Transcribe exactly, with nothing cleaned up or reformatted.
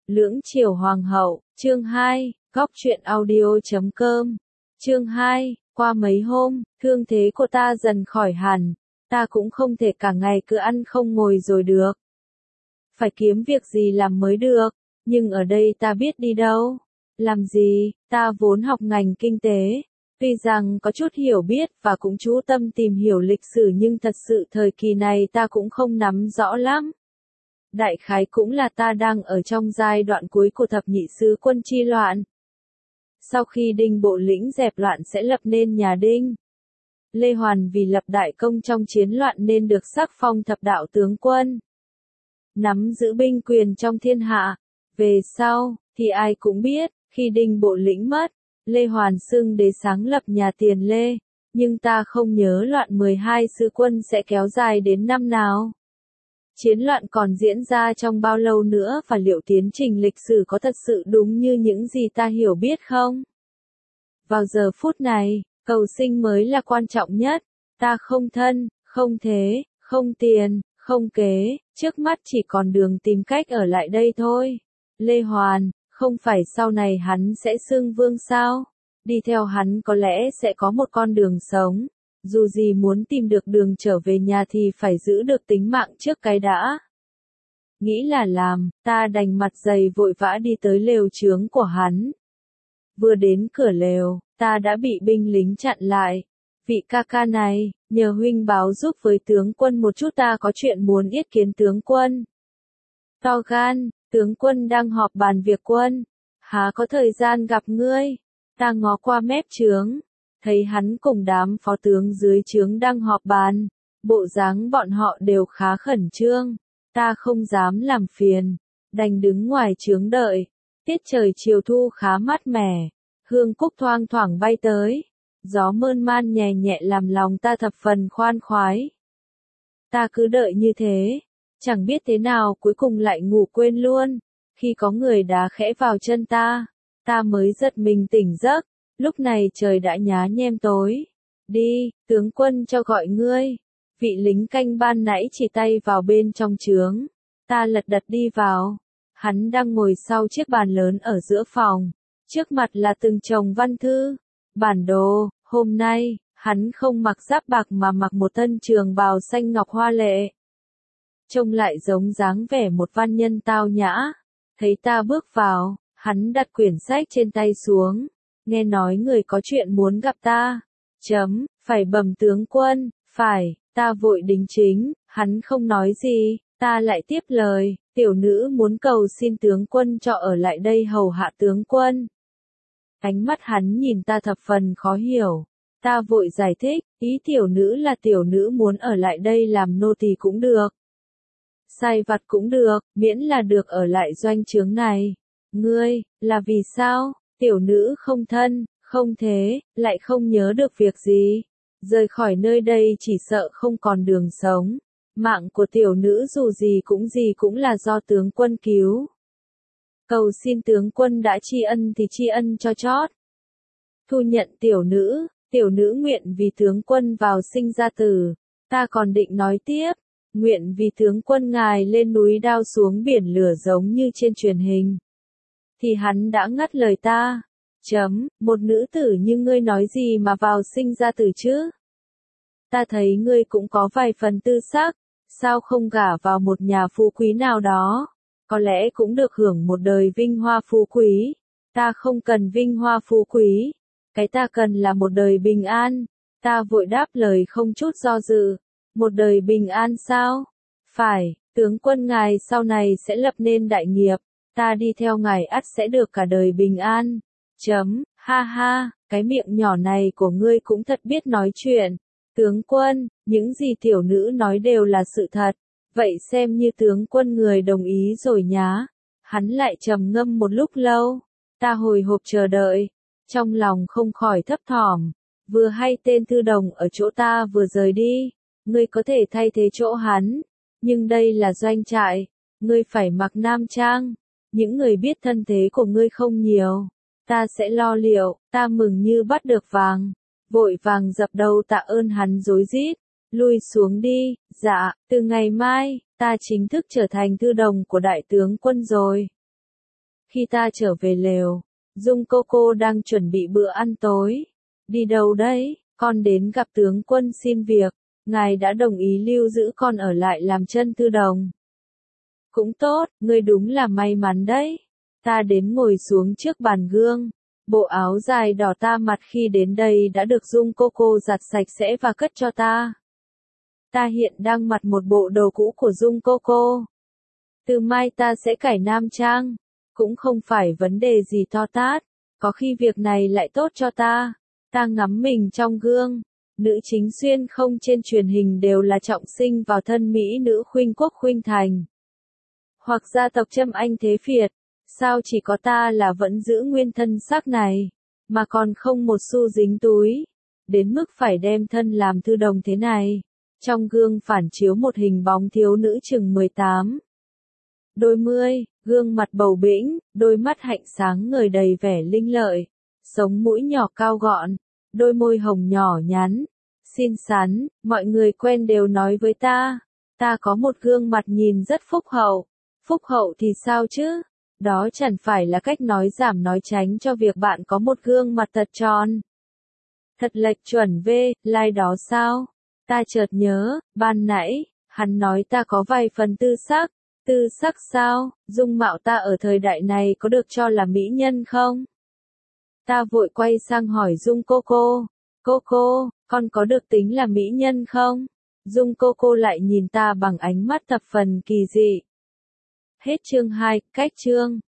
Lưỡng Triều Hoàng hậu, chương hai, góc truyện audio.com. Chương hai, qua mấy hôm, thương thế của ta dần khỏi hẳn, ta cũng không thể cả ngày cứ ăn không ngồi rồi được. Phải kiếm việc gì làm mới được, nhưng ở đây ta biết đi đâu, làm gì, ta vốn học ngành kinh tế. Tuy rằng có chút hiểu biết và cũng chú tâm tìm hiểu lịch sử nhưng thật sự thời kỳ này ta cũng không nắm rõ lắm. Đại khái cũng là ta đang ở trong giai đoạn cuối của thập nhị sứ quân chi loạn. Sau khi Đinh Bộ Lĩnh dẹp loạn sẽ lập nên nhà Đinh. Lê Hoàn vì lập đại công trong chiến loạn nên được sắc phong thập đạo tướng quân. Nắm giữ binh quyền trong thiên hạ. Về sau, thì ai cũng biết, khi Đinh Bộ Lĩnh mất, Lê Hoàn xưng đế sáng lập nhà Tiền Lê, nhưng ta không nhớ loạn mười hai sứ quân sẽ kéo dài đến năm nào. Chiến loạn còn diễn ra trong bao lâu nữa và liệu tiến trình lịch sử có thật sự đúng như những gì ta hiểu biết không? Vào giờ phút này, cầu sinh mới là quan trọng nhất, ta không thân, không thế, không tiền, không kế, trước mắt chỉ còn đường tìm cách ở lại đây thôi. Lê Hoàn, không phải sau này hắn sẽ xưng vương sao? Đi theo hắn có lẽ sẽ có một con đường sống. Dù gì muốn tìm được đường trở về nhà thì phải giữ được tính mạng trước cái đã. Nghĩ là làm, ta đành mặt dày vội vã đi tới lều trướng của hắn. Vừa đến cửa lều, ta đã bị binh lính chặn lại. Vị ca ca này, nhờ huynh báo giúp với tướng quân một chút, ta có chuyện muốn yết kiến tướng quân. To gan, tướng quân đang họp bàn việc quân. Há có thời gian gặp ngươi. Ta ngó qua mép trướng, thấy hắn cùng đám phó tướng dưới trướng đang họp bàn. Bộ dáng bọn họ đều khá khẩn trương. Ta không dám làm phiền, đành đứng ngoài trướng đợi. Tiết trời chiều thu khá mát mẻ, hương cúc thoang thoảng bay tới. Gió mơn man nhẹ nhẹ làm lòng ta thập phần khoan khoái. Ta cứ đợi như thế, chẳng biết thế nào cuối cùng lại ngủ quên luôn. Khi có người đá khẽ vào chân ta, ta mới giật mình tỉnh giấc. Lúc này trời đã nhá nhem tối. Đi, tướng quân cho gọi ngươi. Vị lính canh ban nãy chỉ tay vào bên trong trướng. Ta lật đật đi vào. Hắn đang ngồi sau chiếc bàn lớn ở giữa phòng. Trước mặt là từng chồng văn thư, bản đồ. Hôm nay, hắn không mặc giáp bạc mà mặc một thân trường bào xanh ngọc hoa lệ. Trông lại giống dáng vẻ một văn nhân tao nhã. Thấy ta bước vào, hắn đặt quyển sách trên tay xuống. Nghe nói người có chuyện muốn gặp ta. Chấm, phải bẩm tướng quân, phải, ta vội đính chính, hắn không nói gì, ta lại tiếp lời, tiểu nữ muốn cầu xin tướng quân cho ở lại đây hầu hạ tướng quân. Ánh mắt hắn nhìn ta thập phần khó hiểu, ta vội giải thích, ý tiểu nữ là tiểu nữ muốn ở lại đây làm nô tỳ cũng được. Sai vặt cũng được, miễn là được ở lại doanh trướng này. Ngươi, là vì sao? Tiểu nữ không thân, không thế, lại không nhớ được việc gì. Rời khỏi nơi đây chỉ sợ không còn đường sống. Mạng của tiểu nữ dù gì cũng gì cũng là do tướng quân cứu. Cầu xin tướng quân đã tri ân thì tri ân cho chót. Thu nhận tiểu nữ, tiểu nữ nguyện vì tướng quân vào sinh ra tử. Ta còn định nói tiếp, nguyện vì tướng quân ngài lên núi đao xuống biển lửa giống như trên truyền hình. Thì hắn đã ngắt lời ta. Chấm, một nữ tử như ngươi nói gì mà vào sinh ra tử chứ? Ta thấy ngươi cũng có vài phần tư sắc, sao không gả vào một nhà phú quý nào đó? Có lẽ cũng được hưởng một đời vinh hoa phú quý. Ta không cần vinh hoa phú quý. Cái ta cần là một đời bình an. Ta vội đáp lời không chút do dự. Một đời bình an sao? Phải, tướng quân ngài sau này sẽ lập nên đại nghiệp. Ta đi theo ngài ắt sẽ được cả đời bình an. Chấm, ha ha, cái miệng nhỏ này của ngươi cũng thật biết nói chuyện. Tướng quân, những gì tiểu nữ nói đều là sự thật. Vậy xem như tướng quân người đồng ý rồi nhá. Hắn lại trầm ngâm một lúc lâu. Ta hồi hộp chờ đợi. Trong lòng không khỏi thấp thỏm. Vừa hay tên thư đồng ở chỗ ta vừa rời đi. Ngươi có thể thay thế chỗ hắn. Nhưng đây là doanh trại. Ngươi phải mặc nam trang. Những người biết thân thế của ngươi không nhiều. Ta sẽ lo liệu, ta mừng như bắt được vàng. Vội vàng dập đầu tạ ơn hắn rối rít. Lui xuống đi, dạ, từ ngày mai, ta chính thức trở thành thư đồng của đại tướng quân rồi. Khi ta trở về lều, Dung cô cô đang chuẩn bị bữa ăn tối. Đi đâu đấy? Con đến gặp tướng quân xin việc. Ngài đã đồng ý lưu giữ con ở lại làm chân thư đồng. Cũng tốt, ngươi đúng là may mắn đấy. Ta đến ngồi xuống trước bàn gương. Bộ áo dài đỏ ta mặc khi đến đây đã được Dung cô cô giặt sạch sẽ và cất cho ta. Ta hiện đang mặc một bộ đồ cũ của Dung cô cô. Từ mai ta sẽ cải nam trang. Cũng không phải vấn đề gì to tát. Có khi việc này lại tốt cho ta. Ta ngắm mình trong gương. Nữ chính xuyên không trên truyền hình đều là trọng sinh vào thân mỹ nữ khuynh quốc khuynh thành. Hoặc gia tộc Trâm Anh thế Việt. Sao chỉ có ta là vẫn giữ nguyên thân xác này, mà còn không một xu dính túi, đến mức phải đem thân làm thư đồng thế này. Trong gương phản chiếu một hình bóng thiếu nữ chừng mười tám. Đôi mươi, gương mặt bầu bĩnh, đôi mắt hạnh sáng ngời đầy vẻ linh lợi, sống mũi nhỏ cao gọn, đôi môi hồng nhỏ nhắn, xinh xắn, mọi người quen đều nói với ta, ta có một gương mặt nhìn rất phúc hậu. Phúc hậu thì sao chứ? Đó chẳng phải là cách nói giảm nói tránh cho việc bạn có một gương mặt thật tròn. Thật lệch chuẩn về, like đó sao? Ta chợt nhớ, ban nãy, hắn nói ta có vài phần tư sắc. Tư sắc sao? Dung mạo ta ở thời đại này có được cho là mỹ nhân không? Ta vội quay sang hỏi Dung cô cô. Cô cô, con có được tính là mỹ nhân không? Dung cô cô lại nhìn ta bằng ánh mắt thập phần kỳ dị. Hết chương hai, cách chương.